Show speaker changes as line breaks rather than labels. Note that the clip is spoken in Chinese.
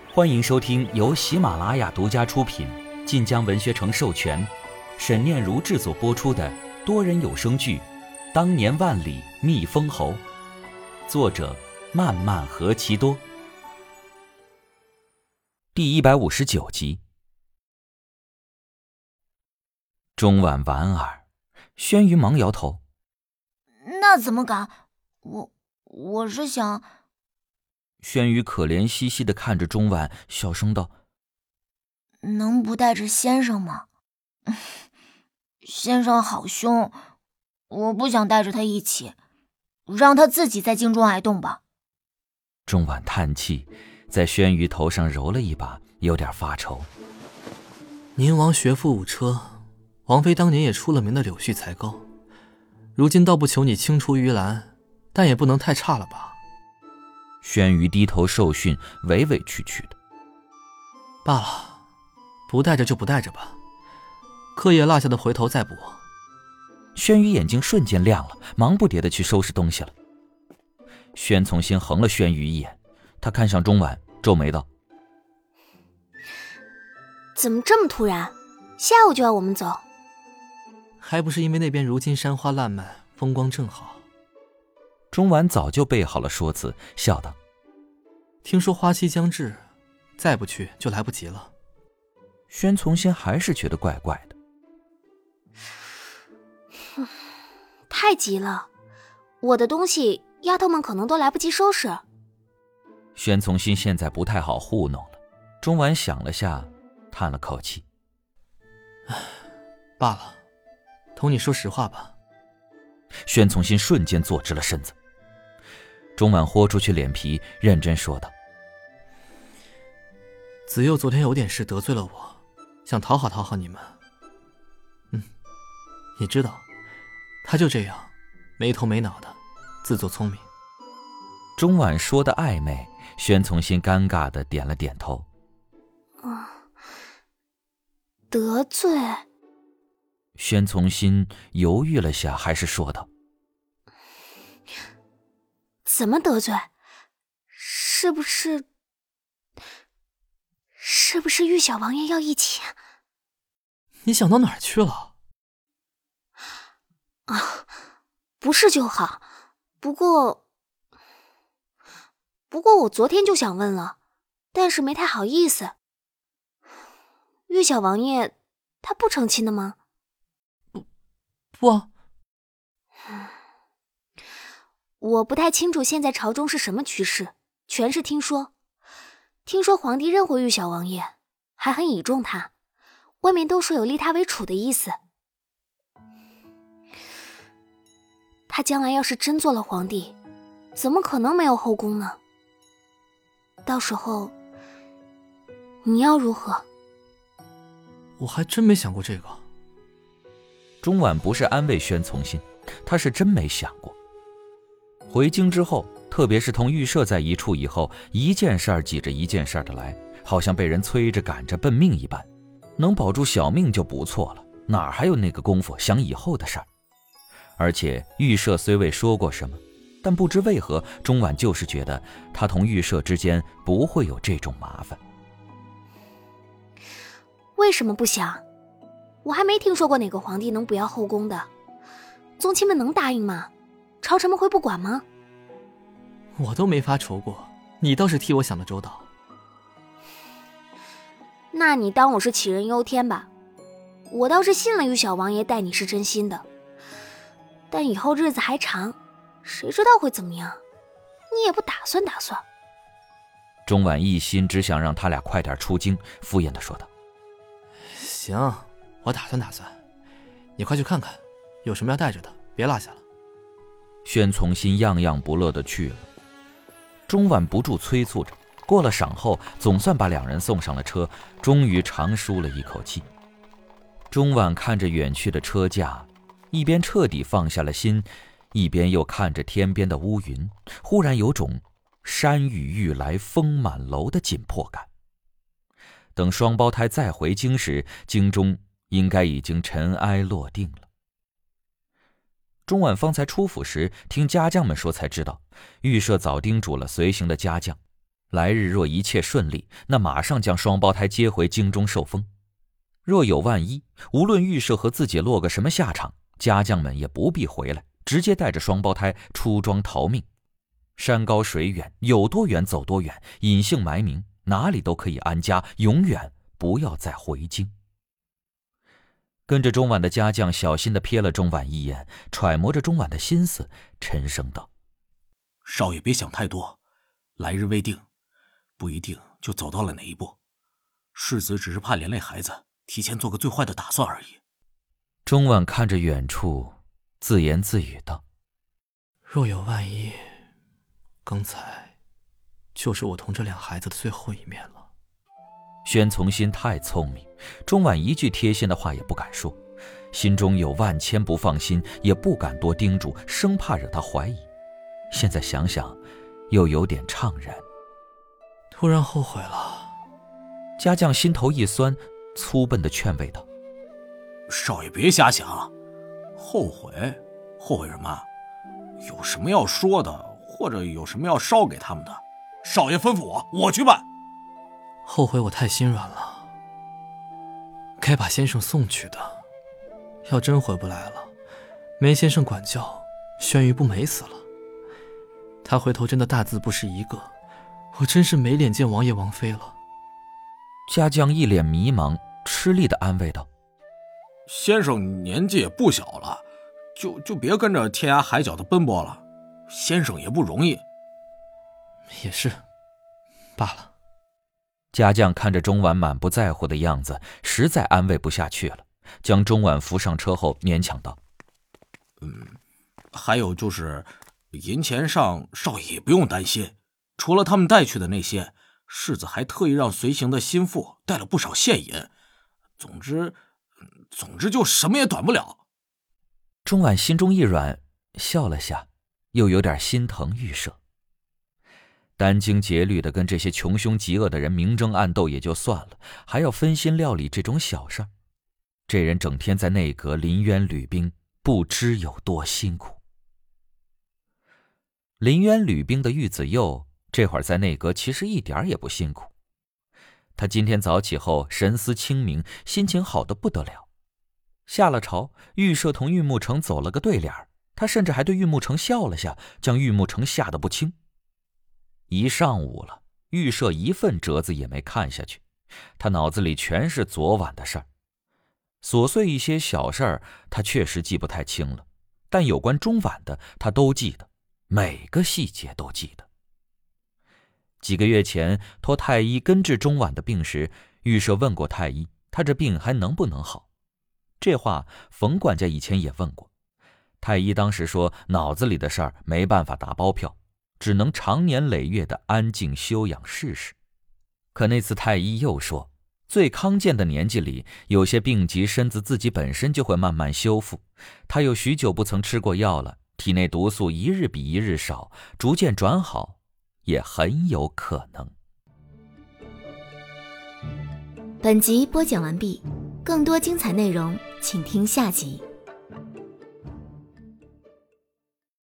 欢迎收听由喜马拉雅独家出品、晋江文学城授权、沈念如制作播出的多人有声剧《当年万里觅封侯》，作者漫漫何其多，第159集。中晚莞尔，轩辕忙摇头：“
那怎么敢？我是想……”
轩辕可怜兮兮地看着中晚，小声道：“
能不带着先生吗？先生好凶，我不想带着他一起，让他自己在京中挨冻吧。”
中晚叹气，在轩辕头上揉了一把，有点发愁：“
宁王学富五车，王妃当年也出了名的柳絮才高，如今倒不求你青出于蓝，但也不能太差了吧？”
轩辕低头受训，委委屈屈的：“
罢了，不带着就不带着吧，课业落下的回头再补。”
轩辕眼睛瞬间亮了，忙不迭地去收拾东西了。宣从新横了轩辕一眼，他看向中晚，皱眉道：“
怎么这么突然？下午就要我们走？”
还不是因为那边如今山花烂漫，风光正好。
中晚早就备好了说辞，笑道：“
听说花期将至，再不去就来不及了。”
宣从新还是觉得怪怪的。
太急了，我的东西丫头们可能都来不及收拾。
宣从新现在不太好糊弄了。中晚想了下，叹了口气：“
罢了，同你说实话吧。”
宣从新瞬间坐直了身子。中晚豁出去脸皮，认真说道：“
子佑昨天有点事得罪了我，想讨好你们。你知道，他就这样，没头没脑的，自作聪明。”
中晚说的暧昧，宣从新尴尬的点了点头。
得罪？
宣从新犹豫了下，还是说道：“
怎么得罪？是不是玉小王爷要一起？”
你想到哪儿去了？
不是就好。不过我昨天就想问了，但是没太好意思。玉小王爷他不成亲的吗？
不啊。
我不太清楚现在朝中是什么趋势，全是听说。听说皇帝认回玉小王爷，还很倚重他，外面都说有立他为储的意思。他将来要是真做了皇帝，怎么可能没有后宫呢？到时候你要如何？
我还真没想过这个。
中晚不是安慰宣从新，他是真没想过。回京之后，特别是同玉舍在一处以后，一件事儿挤着一件事儿的来，好像被人催着赶着奔命一般，能保住小命就不错了，哪还有那个功夫想以后的事儿？而且玉舍虽未说过什么，但不知为何，中晚就是觉得他同玉舍之间不会有这种麻烦。
为什么不想？我还没听说过哪个皇帝能不要后宫的，宗亲们能答应吗？朝臣们会不管吗？
我都没发愁过，你倒是替我想得周到。
那你当我是杞人忧天吧。我倒是信了玉小王爷待你是真心的，但以后日子还长，谁知道会怎么样？你也不打算。
中晚一心只想让他俩快点出京，敷衍地说道：“
行，我打算。你快去看看，有什么要带着的，别落下了。”
宣从新样样不乐地去了。中晚不住催促着，过了晌后，总算把两人送上了车，终于长舒了一口气。中晚看着远去的车架，一边彻底放下了心，一边又看着天边的乌云，忽然有种山雨欲来风满楼的紧迫感。等双胞胎再回京时，京中应该已经尘埃落定了。中晚方才出府时，听家将们说才知道，御舍早叮嘱了随行的家将， 来日若一切顺利，那马上将双胞胎接回京中受封。若有万一，无论预设和自己落个什么下场，家将们也不必回来，直接带着双胞胎出庄逃命。山高水远，有多远走多远，隐姓埋名，哪里都可以安家，永远不要再回京。跟着钟婉的家将小心地瞥了钟婉一眼，揣摩着钟婉的心思，沉声道：
少爷别想太多，来日未定，不一定就走到了哪一步。世子只是怕连累孩子，提前做个最坏的打算而已。
钟婉看着远处，自言自语道：
若有万一，刚才就是我同这俩孩子的最后一面了。
宣从新太聪明，钟婉一句贴心的话也不敢说，心中有万千不放心，也不敢多叮嘱，生怕惹他怀疑。现在想想，又有点怅然。
突然后悔了。
家将心头一酸，粗笨的劝慰道：
少爷别瞎想，后悔什么？有什么要说的，或者有什么要捎给他们的，少爷吩咐我去办。
后悔我太心软了，该把先生送去的。要真回不来了，没先生管教，轩辕不美死了。他回头真的大字不识一个，我真是没脸见王爷王妃了。
家将一脸迷茫，吃力地安慰道：
先生年纪也不小了，就别跟着天涯海角的奔波了，先生也不容易。
也是，罢了。
家将看着钟婉满不在乎的样子，实在安慰不下去了，将钟婉扶上车后勉强道：
还有就是银钱上少爷也不用担心，除了他们带去的那些，世子还特意让随行的心腹带了不少现银，总之就什么也短不了。
钟婉心中一软，笑了下，又有点心疼玉舍。殚精竭虑的跟这些穷凶极恶的人明争暗斗也就算了，还要分心料理这种小事儿。这人整天在内阁临渊履冰，不知有多辛苦。临渊履冰的玉子佑这会儿在内阁其实一点也不辛苦。他今天早起后神思清明，心情好得不得了。下了朝，玉舍同玉木成走了个对脸，他甚至还对玉木成笑了下，将玉木成吓得不轻。一上午了，玉舍一份折子也没看下去，他脑子里全是昨晚的事儿。琐碎一些小事儿他确实记不太清了，但有关钟婉的他都记得，每个细节都记得。几个月前托太医根治钟婉的病时，玉舍问过太医，他这病还能不能好？这话冯管家以前也问过，太医当时说脑子里的事儿没办法打包票，只能长年累月的安静休养试试。可那次太医又说，最康健的年纪里，有些病疾身子自己本身就会慢慢修复，他又许久不曾吃过药了，体内毒素一日比一日少，逐渐转好也很有可能。
本集播讲完毕，更多精彩内容请听下集。